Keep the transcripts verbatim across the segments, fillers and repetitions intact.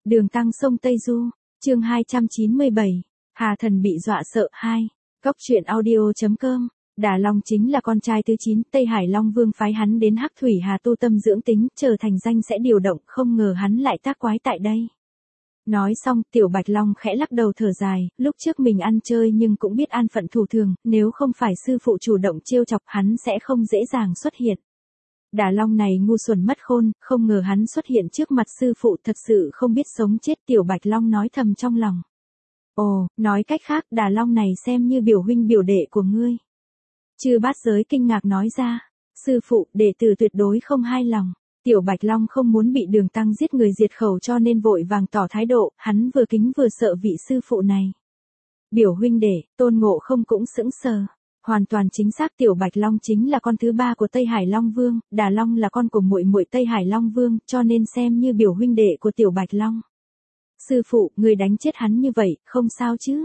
Đường Tăng sông Tây Du, chương hai trăm chín mươi bảy, Hà Thần bị dọa sợ hai. Cốc truyện audio chấm com. Đà Long chính là con trai thứ chín, Tây Hải Long Vương phái hắn đến Hắc Thủy Hà tu tâm dưỡng tính, chờ thành danh sẽ điều động, không ngờ hắn lại tác quái tại đây. Nói xong, Tiểu Bạch Long khẽ lắc đầu thở dài, lúc trước mình ăn chơi nhưng cũng biết an phận thủ thường, nếu không phải sư phụ chủ động trêu chọc hắn sẽ không dễ dàng xuất hiện. Đà Long này ngu xuẩn mất khôn, không ngờ hắn xuất hiện trước mặt sư phụ thật sự không biết sống chết. Tiểu Bạch Long nói thầm trong lòng. Ồ, nói cách khác Đà Long này xem như biểu huynh biểu đệ của ngươi. Chư Bát Giới kinh ngạc nói ra, sư phụ, đệ tử tuyệt đối không hai lòng. Tiểu Bạch Long không muốn bị Đường Tăng giết người diệt khẩu cho nên vội vàng tỏ thái độ, hắn vừa kính vừa sợ vị sư phụ này. Biểu huynh đệ, Tôn Ngộ Không cũng sững sờ. Hoàn toàn chính xác, Tiểu Bạch Long chính là con thứ ba của Tây Hải Long Vương, Đà Long là con của muội muội Tây Hải Long Vương, cho nên xem như biểu huynh đệ của Tiểu Bạch Long. Sư phụ, người đánh chết hắn như vậy, không sao chứ?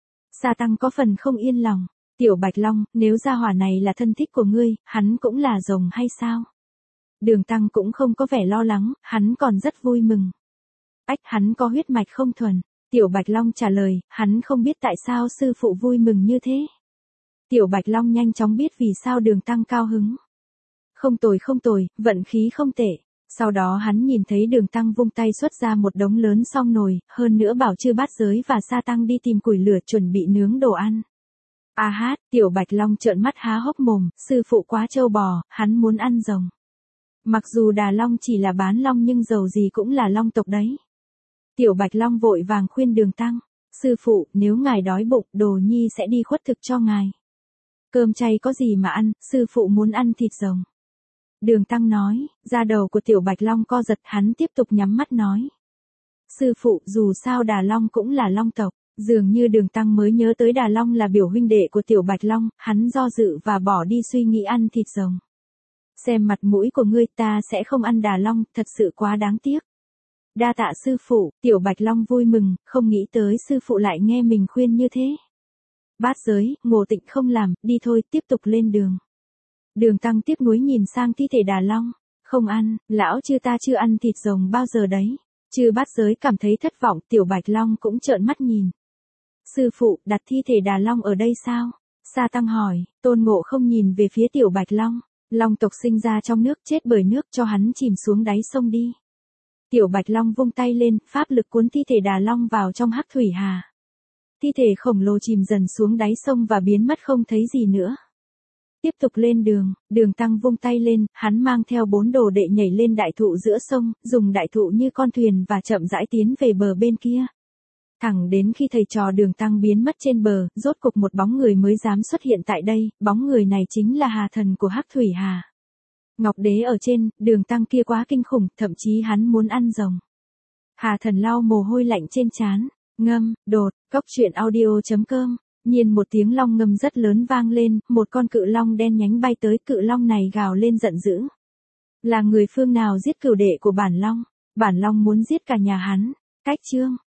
Sa Tăng có phần không yên lòng. Tiểu Bạch Long, nếu gia hỏa này là thân thích của ngươi, hắn cũng là rồng hay sao? Đường Tăng cũng không có vẻ lo lắng, hắn còn rất vui mừng. Ách, hắn có huyết mạch không thuần. Tiểu Bạch Long trả lời, hắn không biết tại sao sư phụ vui mừng như thế. Tiểu Bạch Long nhanh chóng biết vì sao Đường Tăng cao hứng. Không tồi không tồi, vận khí không tệ. Sau đó hắn nhìn thấy Đường Tăng vung tay xuất ra một đống lớn song nồi, hơn nữa bảo Chư Bát Giới và Sa Tăng đi tìm củi lửa chuẩn bị nướng đồ ăn. A hát, Tiểu Bạch Long trợn mắt há hốc mồm, sư phụ quá trâu bò, hắn muốn ăn rồng. Mặc dù Đà Long chỉ là bán long nhưng dầu gì cũng là long tộc đấy. Tiểu Bạch Long vội vàng khuyên Đường Tăng, sư phụ, nếu ngài đói bụng, Đồ Nhi sẽ đi khuất thực cho ngài. Cơm chay có gì mà ăn, sư phụ muốn ăn thịt rồng. Đường Tăng nói, da đầu của Tiểu Bạch Long co giật, hắn tiếp tục nhắm mắt nói. Sư phụ, dù sao Đà Long cũng là long tộc, dường như Đường Tăng mới nhớ tới Đà Long là biểu huynh đệ của Tiểu Bạch Long, hắn do dự và bỏ đi suy nghĩ ăn thịt rồng. Xem mặt mũi của ngươi, ta sẽ không ăn Đà Long, thật sự quá đáng tiếc. Đa tạ sư phụ, Tiểu Bạch Long vui mừng, không nghĩ tới sư phụ lại nghe mình khuyên như thế. Bát Giới, Ngộ Tịnh không làm, đi thôi, tiếp tục lên đường. Đường Tăng tiếc nuối nhìn sang thi thể Đà Long, không ăn, lão chư ta chưa ăn thịt rồng bao giờ đấy. Chư Bát Giới cảm thấy thất vọng, Tiểu Bạch Long cũng trợn mắt nhìn. Sư phụ, đặt thi thể Đà Long ở đây sao? Sa Tăng hỏi. Tôn Ngộ Không nhìn về phía Tiểu Bạch Long, long tộc sinh ra trong nước, chết bởi nước, cho hắn chìm xuống đáy sông đi. Tiểu Bạch Long vung tay lên, pháp lực cuốn thi thể Đà Long vào trong Hắc Thủy Hà. Thi thể khổng lồ chìm dần xuống đáy sông và biến mất không thấy gì nữa. Tiếp tục lên đường, Đường Tăng vung tay lên, hắn mang theo bốn đồ đệ nhảy lên đại thụ giữa sông, dùng đại thụ như con thuyền và chậm rãi tiến về bờ bên kia. Thẳng đến khi thầy trò Đường Tăng biến mất trên bờ, rốt cục một bóng người mới dám xuất hiện tại đây, bóng người này chính là Hà Thần của Hắc Thủy Hà. Ngọc Đế ở trên, Đường Tăng kia quá kinh khủng, thậm chí hắn muốn ăn rồng. Hà Thần lau mồ hôi lạnh trên trán, ngâm, đột, cốc truyện audio chấm com. Nhiên một tiếng long ngâm rất lớn vang lên, một con cự long đen nhánh bay tới, cự long này gào lên giận dữ. Là người phương nào giết cửu đệ của bản long? Bản long muốn giết cả nhà hắn. Cách chương.